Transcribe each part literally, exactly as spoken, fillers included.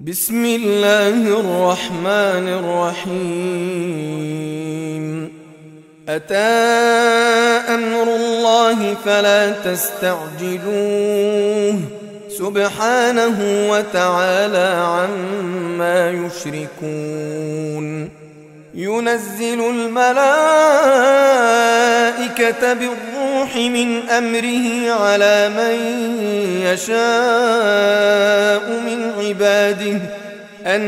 بسم الله الرحمن الرحيم أتى أمر الله فلا تستعجلوه سبحانه وتعالى عما يشركون ينزل الملائكة بالروح من أمره على من يشاء من عباده أن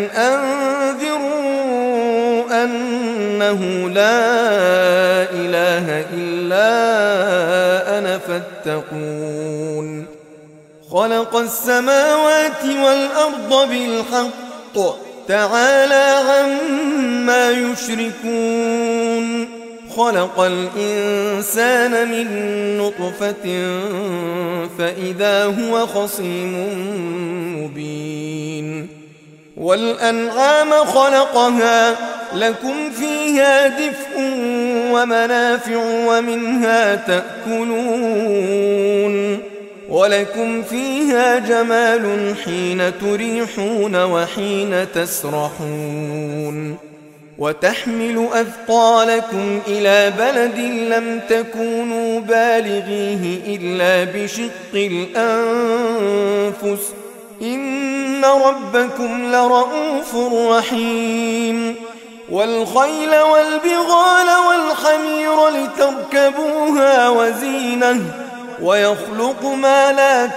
أنذروا أنه لا إله إلا أنا فاتقون خلق السماوات والأرض بالحق تعالى عما يشركون خلق الإنسان من نطفة فإذا هو خصيم مبين والأنعام خلقها لكم فيها دفء ومنافع ومنها تأكلون ولكم فيها جمال حين تريحون وحين تسرحون وتحمل أثقالكم إلى بلد لم تكونوا بالغيه إلا بشق الأنفس إن ربكم لرؤوف رحيم والخيل والبغال والحمير لتركبوها وزينة ويخلق ما لا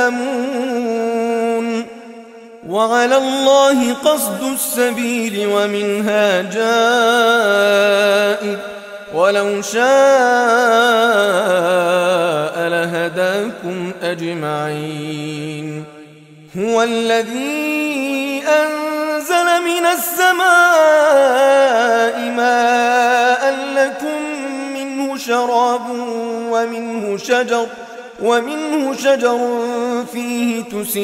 تعلمون وعلى الله قصد السبيل ومنها جائر ولو شاء لهداكم أجمعين هو الذي أنزل من السماء ماء لكم منه شراب ومنه شجر ومنه شجر فيه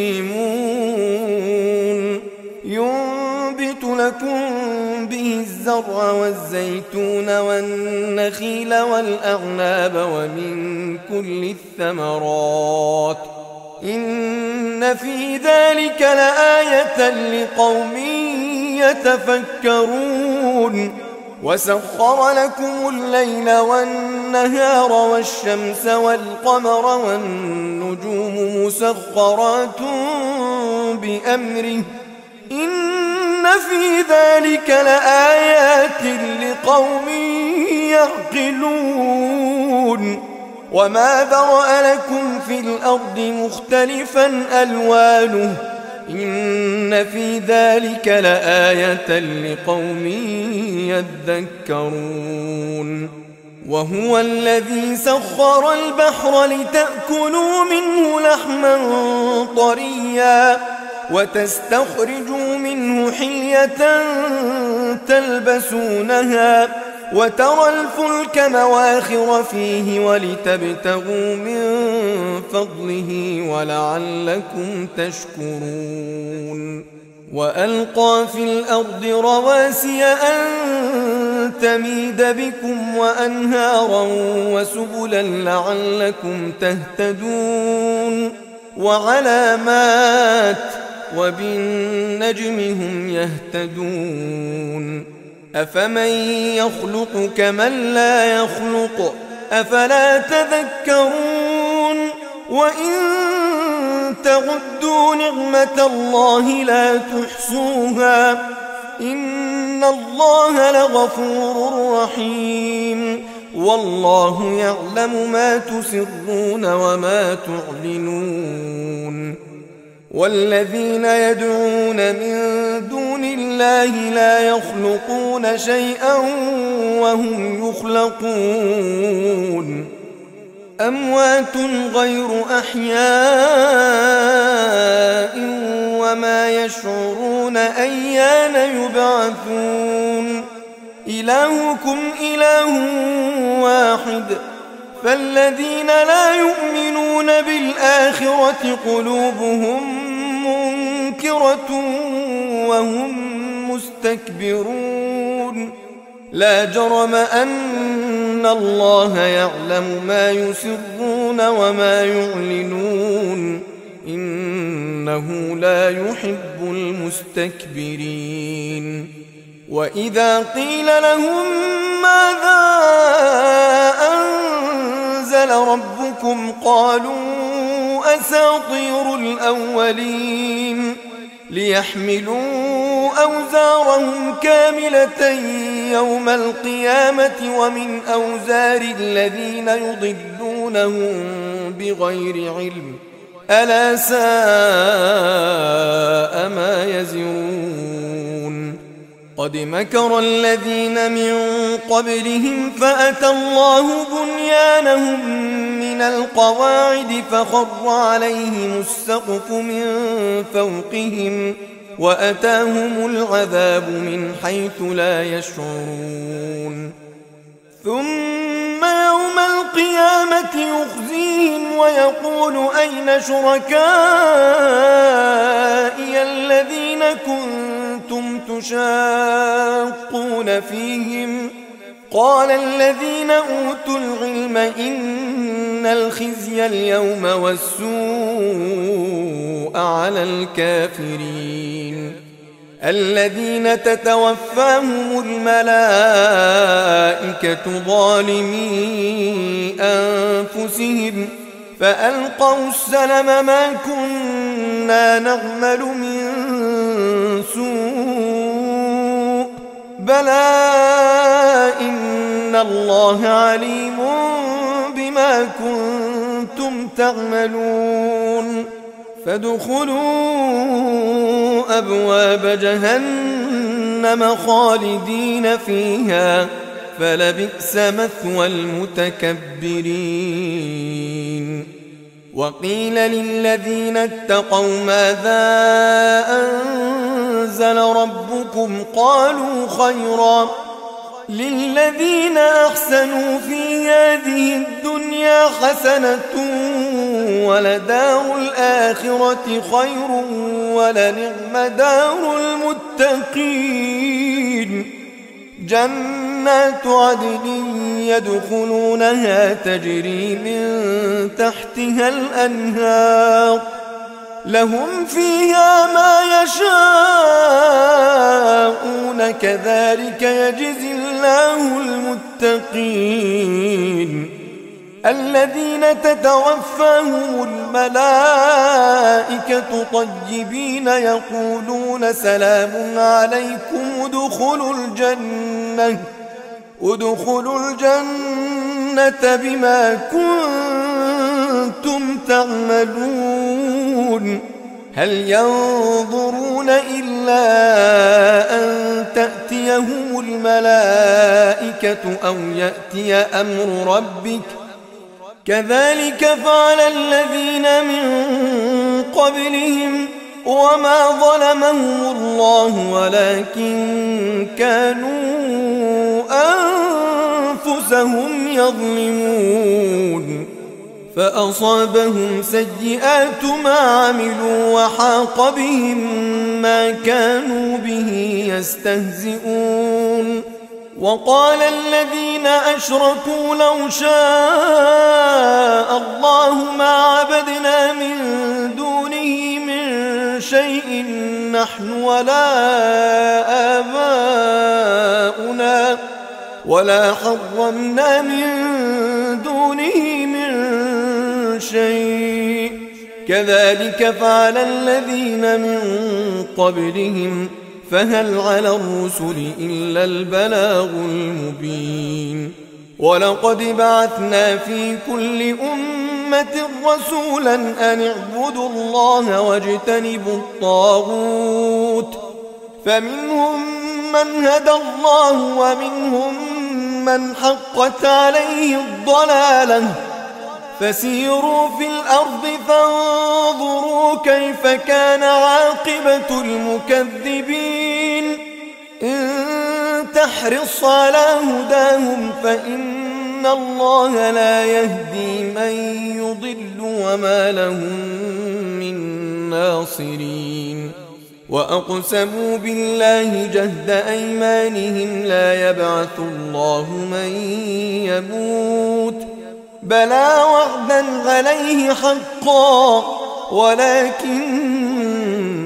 تسيمون ينبت لكم به الزرع والزيتون والنخيل والأعناب ومن كل الثمرات إن في ذلك لآية لقوم يتفكرون وسخر لكم الليل والنهار والشمس والقمر والنجوم مسخرات بأمره إن في ذلك لآيات لقوم يعقلون وما ذرأ لكم في الأرض مختلفا ألوانه إن في ذلك لآية لقوم يذكرون وهو الذي سخر البحر لتأكلوا منه لحما طريا وتستخرجوا منه حلية تلبسونها وترى الفلك مواخر فيه ولتبتغوا من فضله ولعلكم تشكرون وألقى في الأرض رواسي أن تميد بكم وأنهارا وسبلا لعلكم تهتدون وعلامات وبالنجم هم يهتدون أفمن يخلق كمن لا يخلق أفلا تذكرون وإن تعدوا نعمة الله لا تحصوها إن الله لغفور رحيم والله يعلم ما تسرون وما تعلنون والذين يدعون من دون الله لا يخلقون شيئا وهم يخلقون أموات غير أحياء وما يشعرون أيان يبعثون إلهكم إله واحد فالذين لا يؤمنون بالآخرة قلوبهم منكرة وهم مستكبرون لا جرم أن الله يعلم ما يسرون وما يعلنون إن إنه لا يحب المستكبرين. وإذا قيل لهم ماذا أنزل ربكم قالوا أساطير الأولين ليحملوا أوزارهم كاملة يوم القيامة ومن أوزار الذين يضلونهم بغير علم ألا ساء ما يزرون. قد مكر الذين من قبلهم فأتى الله بنيانهم من القواعد فخر عليهم السقف من فوقهم وأتاهم العذاب من حيث لا يشعرون. ثم يوم القيامة يخزيهم ويقول أين شركائي الذين كنتم تشاقون فيهم قال الذين أوتوا العلم إن الخزي اليوم والسوء على الكافرين الذين تتوفاهم الملائكة ظالمي أنفسهم فألقوا السلم ما كنا نعمل من سوء بلى إن الله عليم بما كنتم تعملون. فادخلوا أبواب جهنم خالدين فيها فلبئس مثوى المتكبرين. وقيل للذين اتقوا ماذا أنزل ربكم قالوا خيرا للذين أحسنوا في هذه الدنيا حسنة ولدار الآخرة خير ولنعم دار المتقين. جنات عدن يدخلونها تجري من تحتها الأنهار لهم فيها ما يشاءون كذلك يجزي الله المتقين الذين تتوفاهم الملائكة طيبين يقولون سلام عليكم ادخلوا الجنة ادخلوا الجنة بما كنتم تعملون. هل ينظرون إلا أن تأتيهم الملائكة أو يأتي أمر ربك كذلك فعل الذين من قبلهم وما ظلمهم الله ولكن كانوا أنفسهم يظلمون. فأصابهم سيئات ما عملوا وحاق بهم ما كانوا به يستهزئون. وقال الذين أشركوا لو شاء الله ما عبدنا من دونه من شيء نحن ولا آباؤنا ولا حرمنا من دونه من شيء كذلك فعل الذين من قبلهم فهل على الرسل إلا البلاغ المبين. ولقد بعثنا في كل أمة رسولا أن اعبدوا الله واجتنبوا الطاغوت فمنهم من هدى الله ومنهم من حقت عليه الضلالة فسيروا في الأرض فانظروا كيف كان عاقبة المكذبين. إن تحرص على هداهم فإن الله لا يهدي من يضل وما لهم من ناصرين. وأقسموا بالله جهد أيمانهم لا يبعث الله من يموت بلى وعدا عليه حقا ولكن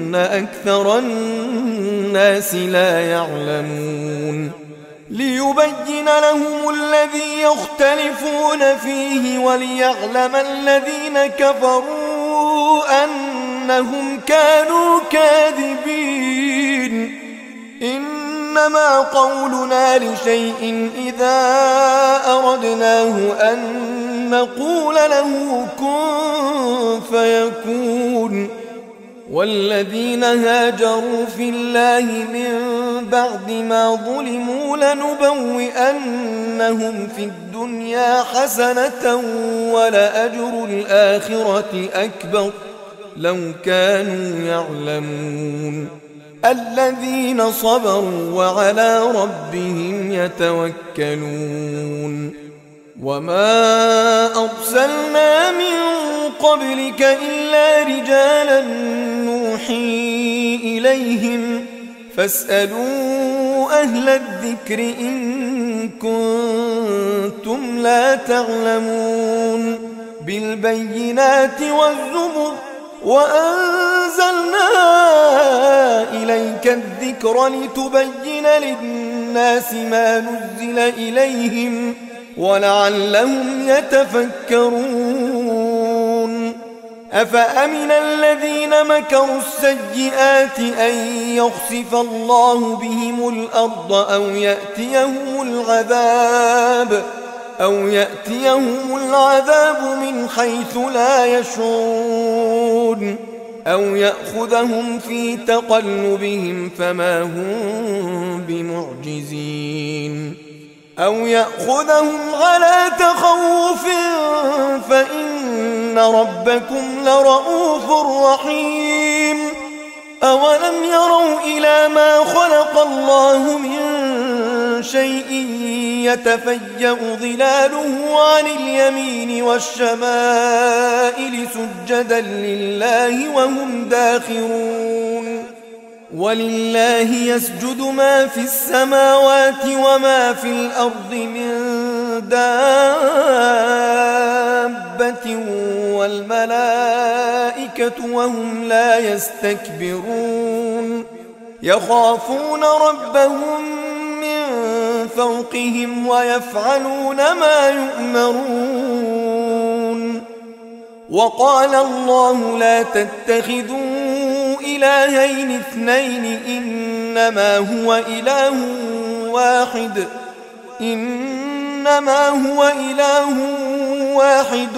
ولكن أكثر الناس لا يعلمون ليبين لهم الذي يختلفون فيه وليعلم الذين كفروا أنهم كانوا كاذبين إنما قولنا لشيء إذا أردناه أن نقول له كن فيكون والذين هاجروا في الله من بعد ما ظلموا لنبوئنهم في الدنيا حسنة ولأجر الآخرة أكبر لو كانوا يعلمون الذين صبروا وعلى ربهم يتوكلون وما أرسلنا من قبلك إلا رجالا نوحي إليهم فاسألوا أهل الذكر إن كنتم لا تعلمون بالبينات والزبر وأنزلنا إليك الذكر لتبين للناس ما نزل إليهم ولعلهم يتفكرون أفأمن الذين مكروا السيئات أن يخسف الله بهم الأرض أو يأتيهم العذاب أو يأتيهم العذاب من حيث لا يشعرون أو يأخذهم في تقلبهم فما هم بمعجزين أو يأخذهم على تخوف فإن ربكم لرؤوف رحيم أولم يروا إلى ما خلق الله من شيء يتفيأ ظلاله عن اليمين والشمائل سجدا لله وهم داخرون ولله يسجد ما في السماوات وما في الأرض من دابة والملائكة وهم لا يستكبرون يخافون ربهم من فوقهم ويفعلون ما يؤمرون وقال الله لا تتخذوا إلهين اثنين إنما هو إله واحد إنما هو إله واحد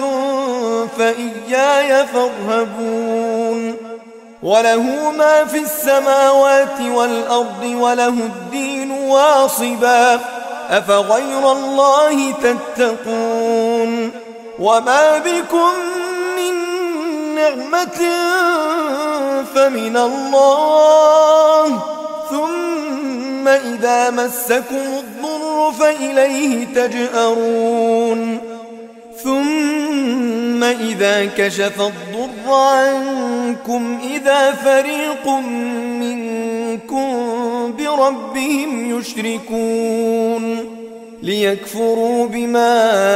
فإياي فارهبون وله ما في السماوات والأرض وله الدين واصبا أفغير الله تتقون وما بكم من نعمة فمن الله ثم إذا مسكم الضر فإليه تجأرون ثم إذا كشف الضر عنكم إذا فريق منكم بربهم يشركون ليكفروا بما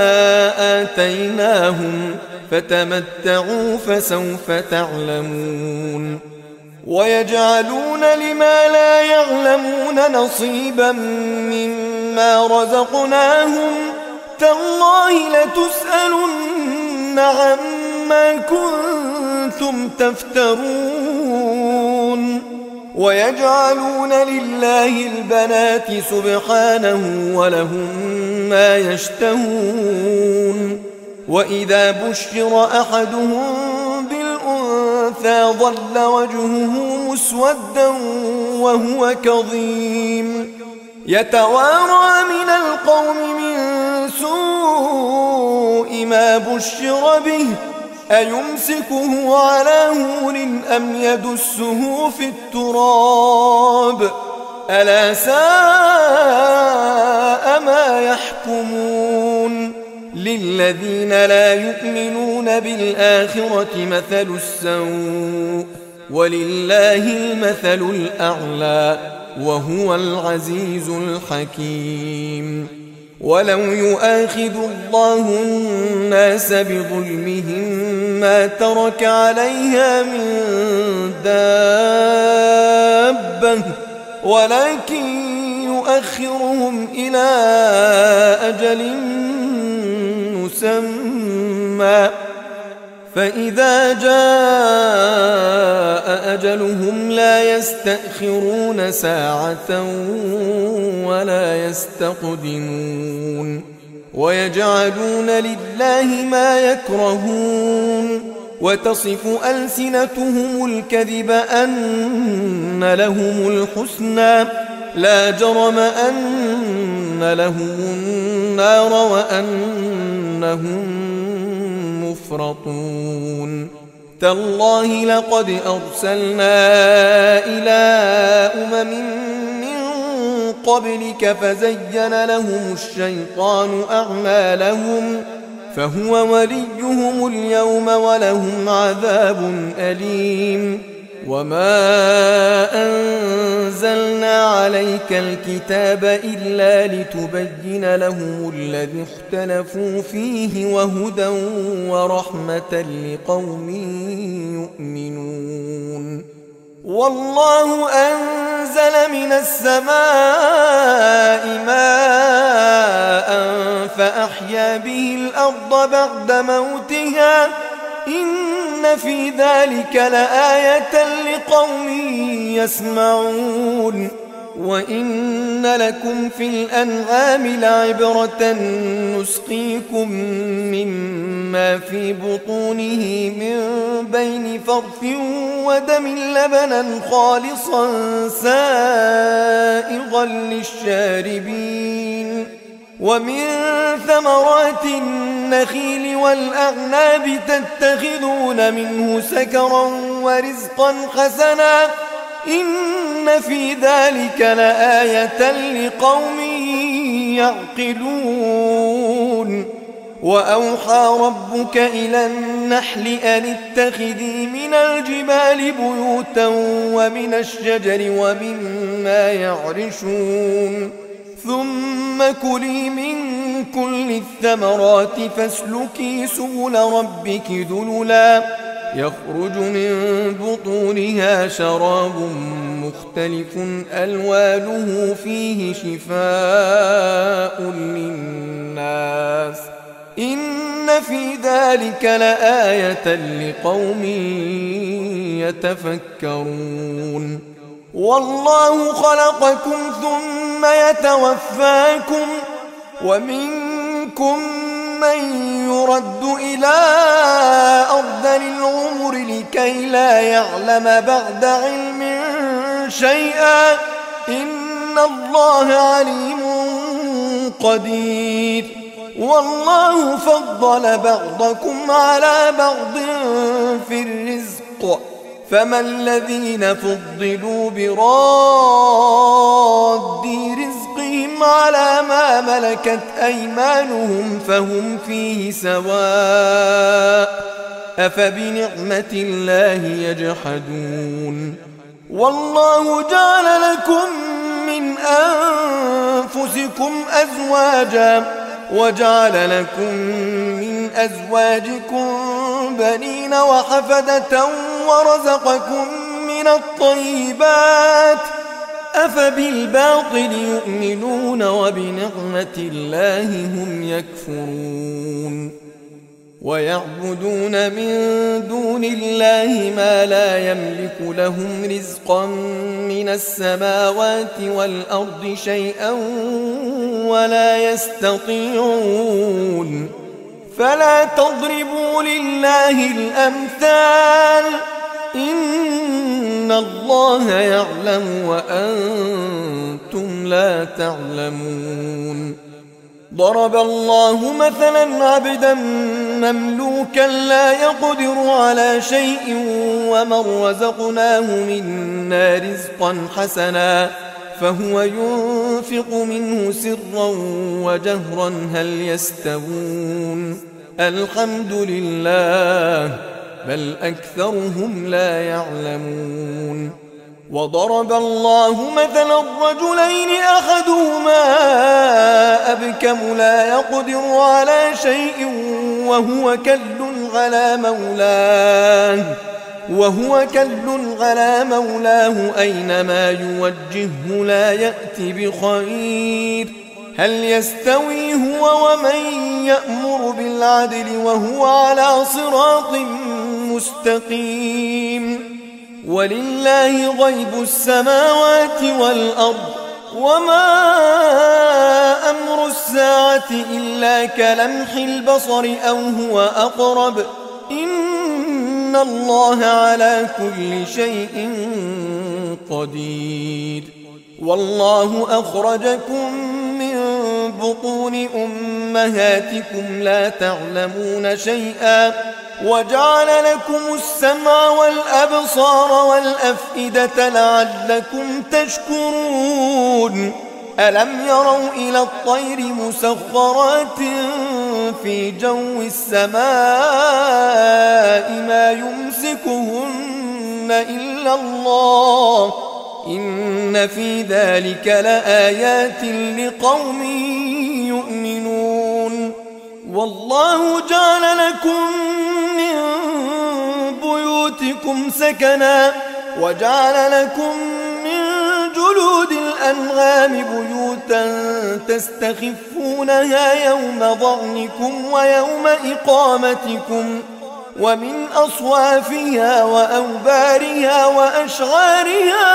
آتيناهم فتمتعوا فسوف تعلمون ويجعلون لما لا يعلمون نصيبا مما رزقناهم تالله لتسألن عما كنتم تفترون ويجعلون لله البنات سبحانه ولهم ما يشتهون وإذا بشر أحدهم بالأنثى ظل وجهه مسودا وهو كظيم يتوارى من القوم من سوء ما بشر به أيمسكه على هون أم يدسه في التراب ألا ساء ما يحكمون للذين لا يؤمنون بالآخرة مثل السوء ولله المثل الأعلى وهو العزيز الحكيم ولو يؤاخذ الله الناس بظلمهم ما ترك عليها من دابة ولكن يؤخرهم إلى أجل مسمى فإذا جاء أجلهم لا يستأخرون ساعة ولا يستقدمون ويجعلون لله ما يكرهون وتصف ألسنتهم الكذب أن لهم الحسنى لا جرم أن لهم النار وأنهم مفرطون تالله لقد أرسلنا إلى أمم من قبلك فزين لهم الشيطان أعمالهم فهو وليهم اليوم ولهم عذاب أليم وما أنزلنا عليك الكتاب إلا لتبين لهم الذي اختلفوا فيه وهدى ورحمة لقوم يؤمنون والله أنزل من السماء ماء فأحيا به الأرض بعد موتها إن في ذلك لآية لقوم يسمعون وإن لكم في الأنعام لعبرة نسقيكم مما في بطونه من بين فرث ودم لبنا خالصا سائغا للشاربين ومن ثمرات النخيل والأعناب تتخذون منه سكرا ورزقا حسنا إن في ذلك لآية لقوم يعقلون وأوحى ربك إلى النحل أن اتخذي من الجبال بيوتا ومن الشجر ومما يعرشون ثم كلي من كل الثمرات فاسلكي سبل ربك ذللا يخرج من بطونها شراب مختلف ألوانه فيه شفاء للناس إن في ذلك لآية لقوم يتفكرون والله خلقكم ثم يتوفاكم ومنكم من يرد إلى أرذل العمر لكي لا يعلم بعد علم شيئا إن الله عليم قدير والله فضل بعضكم على بعض في الرزق فما الذين فضلوا براد رزقهم على ما ملكت أيمانهم فهم فيه سواء أفبنعمة الله يجحدون والله جعل لكم من أنفسكم أزواجا وجعل لكم من أزواجكم بنين وحفدة ورزقكم من الطيبات أفبالباطل يؤمنون وبنعمة الله هم يكفرون ويعبدون من دون الله ما لا يملك لهم رزقا من السماوات والأرض شيئا ولا يستطيعون فلا تضربوا لله الأمثال إن الله يعلم وأنتم لا تعلمون ضرب الله مثلا عبدا مملوكا لا يقدر على شيء ومن رزقناه منا رزقا حسنا فهو ينفق منه سرا وجهرا هل يستوون الحمد لله بل أكثرهم لا يعلمون وضرب الله مثلا الرجلين أحدهما أبكم لا يقدر على شيء وهو كل على مولاه وهو كل على مولاه أينما يوجهه لا يأتي بخير هل يستوي هو ومن يأمر بالعدل وهو على صراط مستقيم ولله غيب السماوات والأرض وما أمر الساعة إلا كلمح البصر أو هو أقرب إن الله على كل شيء قدير والله أخرجكم من بطون أمهاتكم لا تعلمون شيئا وجعل لكم السمع والأبصار والأفئدة لعلكم تشكرون ألم يروا إلى الطير مسخرات في جو السماء ما يمسكهن إلا الله إن في ذلك لآيات لقوم يؤمنون والله جعل لكم من بيوتكم سكنا وجعل لكم من جلود الأنعام بيوتا تستخفونها يوم ضعنكم ويوم إقامتكم ومن أصوافها وأوبارها وأشعارها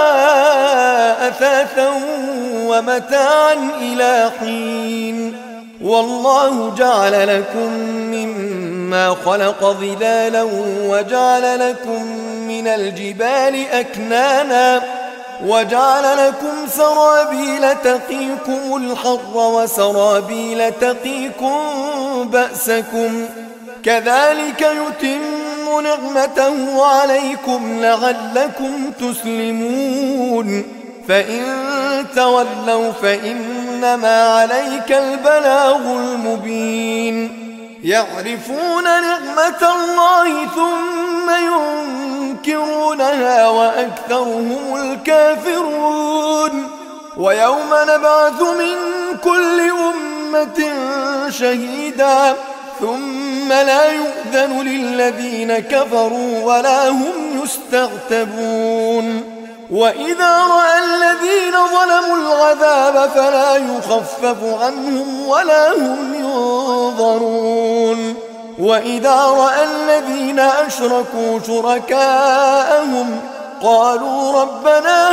أثاثا ومتاعا إلى حين والله جعل لكم مما خلق ظلالا وجعل لكم من الجبال أكنانا وجعل لكم سرابيل تقيكم الحر وسرابيل تقيكم بأسكم كذلك يتم نعمته عليكم لعلكم تسلمون فإن تولوا فإنما عليك البلاغ المبين يعرفون نعمة الله ثم ينكرونها وأكثرهم الكافرون ويوم نبعث من كل أمة شهيدا ثم لا يؤذن للذين كفروا ولا هم يستعتبون وإذا رأى الذين ظلموا العذاب فلا يخفف عنهم ولا هم ينظرون وإذا رأى الذين أشركوا شركاءهم قالوا ربنا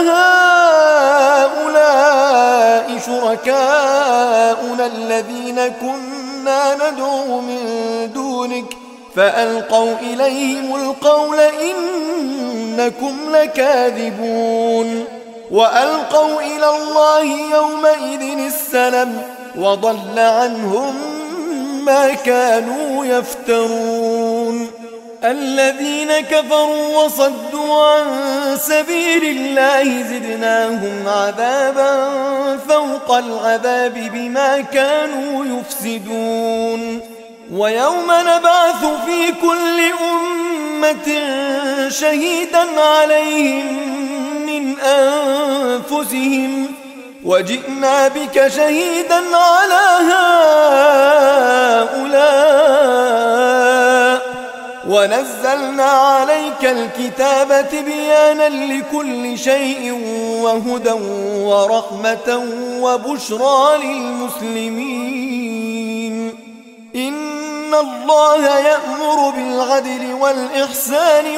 هؤلاء شركاؤنا الذين كنا ندعو من دونك فألقوا إليهم القول إنكم لكاذبون وألقوا إلى الله يومئذ السلم وضل عنهم ما كانوا يفترون الذين كفروا وصدوا عن سبيل الله زدناهم عذابا فوق العذاب بما كانوا يفسدون ويوم نبعث في كل أمة شهيدا عليهم من أنفسهم وجئنا بك شهيدا على هؤلاء ونزلنا عليك الكتاب تبيانا لكل شيء وهدى ورحمة وبشرى للمسلمين إن الله يأمر بالعدل والإحسان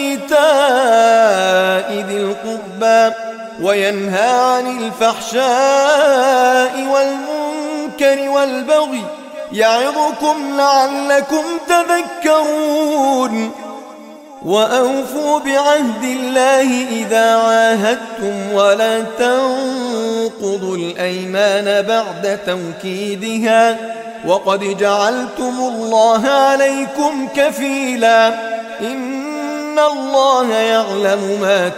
وإيتاء ذي القربى وينهى عن الفحشاء والمنكر والبغي يعظكم لعلكم تذكرون وأوفوا بعهد الله إذا عاهدتم ولا تنقضوا الأيمان بعد توكيدها وقد جعلتم الله عليكم كفيلا إن الله يعلم ما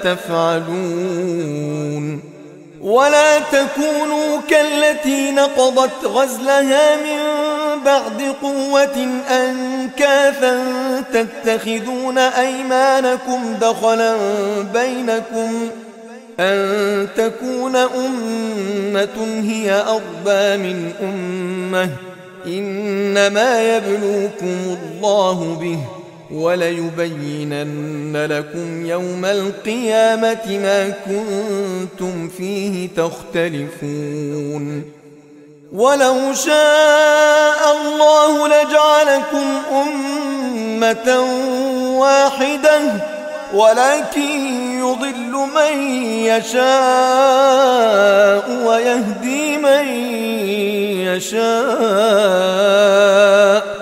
تفعلون ولا تكونوا كالتي نقضت غزلها من بعد قوة أنكاثا تتخذون أيمانكم دخلا بينكم أن تكون أمة هي أربى من أمة إنما يبلوكم الله به وليبينن لكم يوم القيامة ما كنتم فيه تختلفون ولو شاء الله لجعلكم أمة واحدة ولكن يضل من يشاء ويهدي من يشاء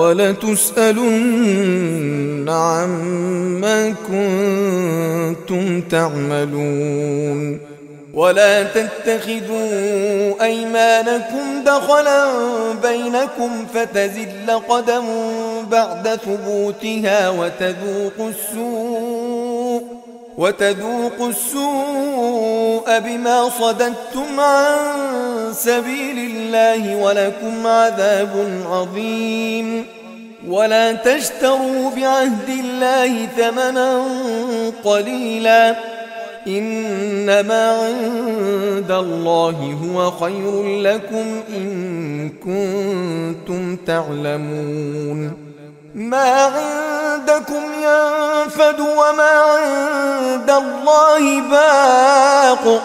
ولتسألن عما كنتم تعملون ولا تتخذوا أيمانكم دخلا بينكم فتزل قدم بعد ثبوتها وتذوقوا السوء وتذوقوا السوء بما صددتم عن سبيل الله ولكم عذاب عظيم ولا تشتروا بعهد الله ثمنا قليلا إنما عند الله هو خير لكم إن كنتم تعلمون ما عندكم ينفد وما عند الله باق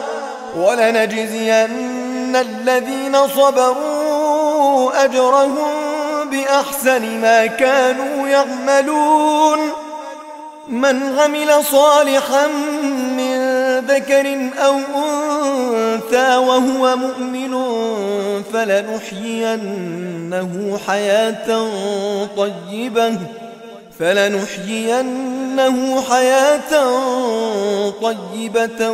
ولنجزين الذين صبروا أجرهم بأحسن ما كانوا يعملون من عمل صالحا من ذكر أو أنثى وهو مؤمن فلنحيينه حياة طيبة فلنحيينه حياة طيبة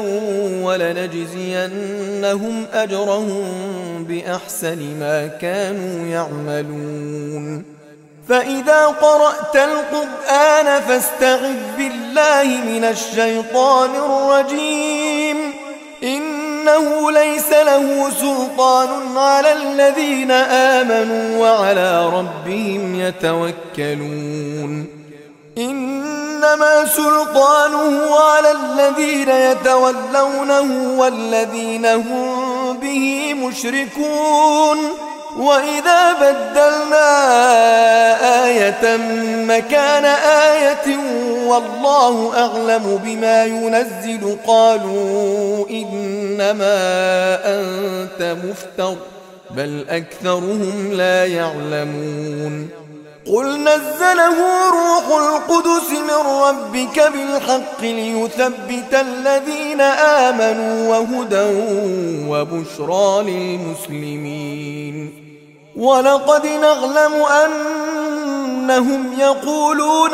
ولنجزينهم أجرهم بأحسن ما كانوا يعملون فإذا قرأت القرآن فاستعذ بالله من الشيطان الرجيم إنه ليس له سلطان على الذين آمنوا وعلى ربهم يتوكلون إنما سلطانه على الذين يتولونه والذين هم به مشركون وإذا بدلنا آية مكان آية والله أعلم بما ينزل قالوا إنما أنت مفتر بل أكثرهم لا يعلمون قل نزله روح القدس من ربك بالحق ليثبت الذين آمنوا وهدى وبشرى للمسلمين ولقد نعلم أنهم يقولون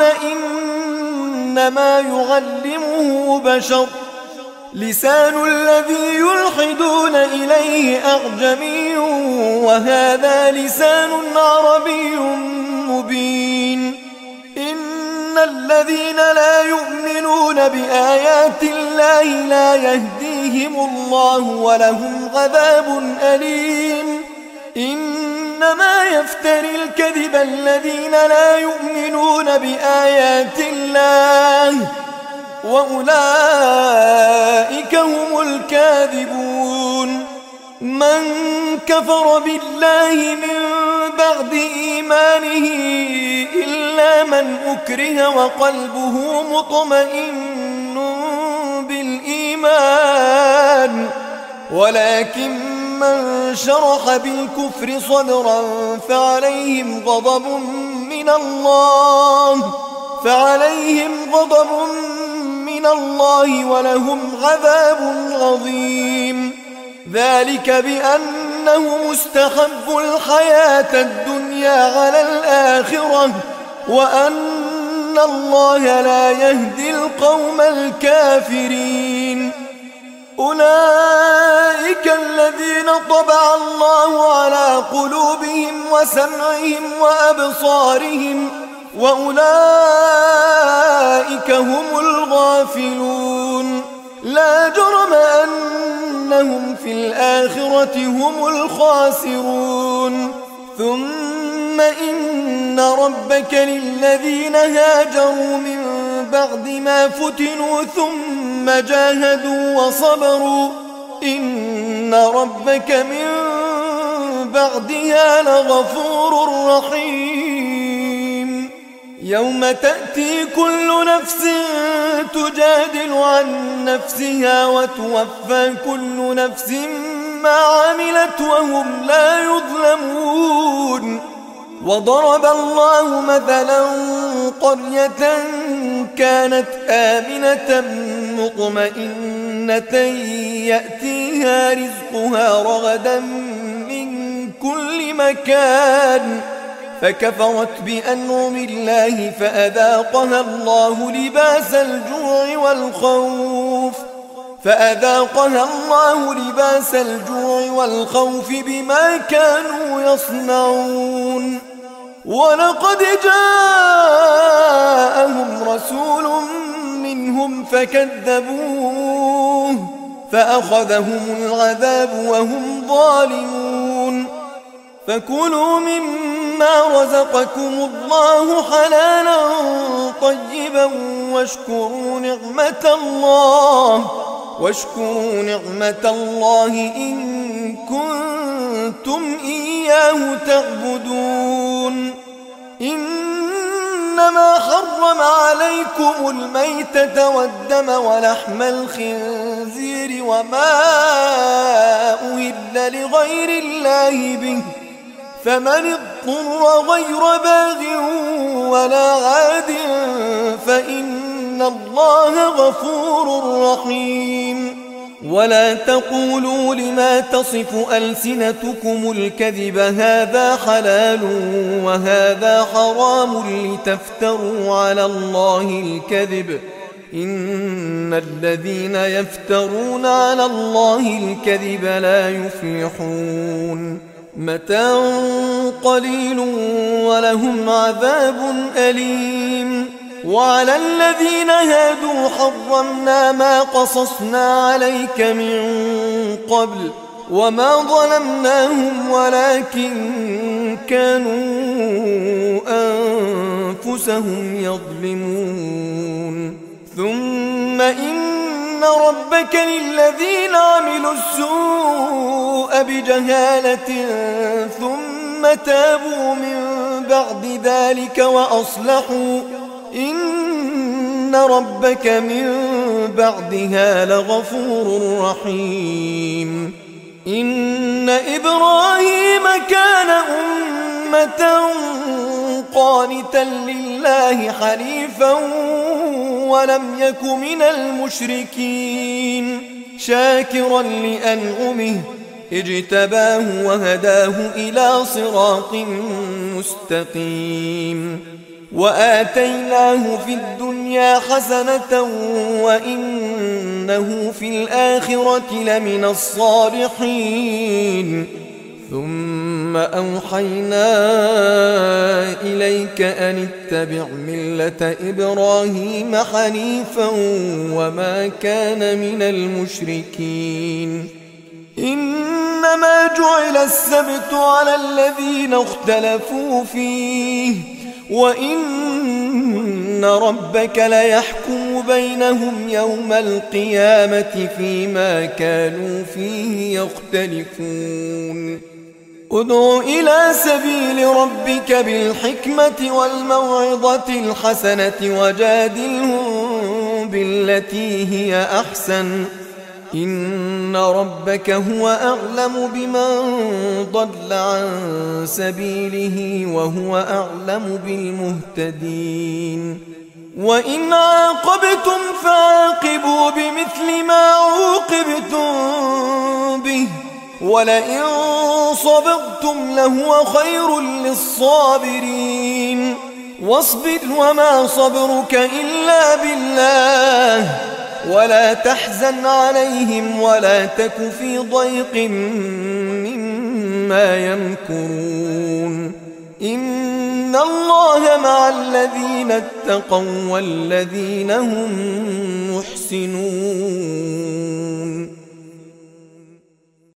إنما يعلمه بشر لسان الذي يلحدون إليه أعجمي وهذا لسان عربي مبين إن الذين لا يؤمنون بآيات الله لا يهديهم الله ولهم عذاب أليم إنما يفتري الكذب الذين لا يؤمنون بآيات الله وأولئك هم الكاذبون من كفر بالله من بعد إيمانه إلا من أكره وقلبه مطمئن بالإيمان ولكن من شرح بالكفر صدرا فعليهم غضب من الله فعليهم غضب من الله ولهم عذاب عظيم ذلك بأنه مستحب الحياة الدنيا على الآخرة وأن الله لا يهدي القوم الكافرين أولئك الذين طبع الله على قلوبهم وسمعهم وأبصارهم وأولئك هم الغافلون لا جرم أنهم في الآخرة هم الخاسرون ثم إن ربك للذين هاجروا من بعد ما فتنوا ثم جاهدوا وصبروا إن ربك من بعدها لغفور رحيم. يوم تأتي كل نفس تجادل عن نفسها وتوفى كل نفس ما عملت وهم لا يظلمون. وضرب الله مثلا قرية كانت آمنة مطمئنة يأتيها رزقها رغدا من كل مكان فكفرت بأنعم الله فأذاقها الله لباس الجوع والخوف فأذاقها الله لباس الجوع والخوف بما كانوا يصنعون. ولقد جاءهم رسول منهم فكذبوه فأخذهم العذاب وهم ظالمون. فكلوا مما رزقكم الله حلالا طيبا واشكروا نعمة الله واشكروا نعمة الله إن كنتم إياه تعبدون. إنما حرم عليكم الميتة والدم ولحم الخنزير وما أهل لغير الله به فمن اضطر غير باغ ولا عاد فإن الله غفور رحيم. ولا تقولوا لما تصف ألسنتكم الكذب هذا حلال وهذا حرام لتفتروا على الله الكذب إن الذين يفترون على الله الكذب لا يفلحون. متاع قليل ولهم عذاب أليم. وعلى الذين هادوا حرمنا ما قصصنا عليك من قبل وما ظلمناهم ولكن كانوا أنفسهم يظلمون. ثم إن ربك للذين عملوا السوء بجهالة ثم تابوا من بعد ذلك وأصلحوا إن ربك من بعدها لغفور رحيم. إن إبراهيم كان أمة قانتا لله حنيفا ولم يك من المشركين شاكرا لأنعمه اجتباه وهداه إلى صراط مستقيم. وآتيناه في الدنيا حسنة وإنه في الآخرة لمن الصالحين. ثم أوحينا إليك أن اتبع ملة إبراهيم حنيفا وما كان من المشركين. إنما جعل السبت على الذين اختلفوا فيه وإن ربك ليحكم بينهم يوم القيامة فيما كانوا فيه يختلفون. ادع إلى سبيل ربك بالحكمة والموعظة الحسنة وجادلهم بالتي هي أحسن إن ربك هو أعلم بمن ضل عن سبيله وهو أعلم بالمهتدين. وإن عاقبتم فعاقبوا بمثل ما عوقبتم به ولئن صبرتم لهو خير للصابرين. واصبر وما صبرك إلا بالله ولا تحزن عليهم ولا تك في ضيق مما يمكرون. إن الله مع الذين اتقوا والذين هم محسنون.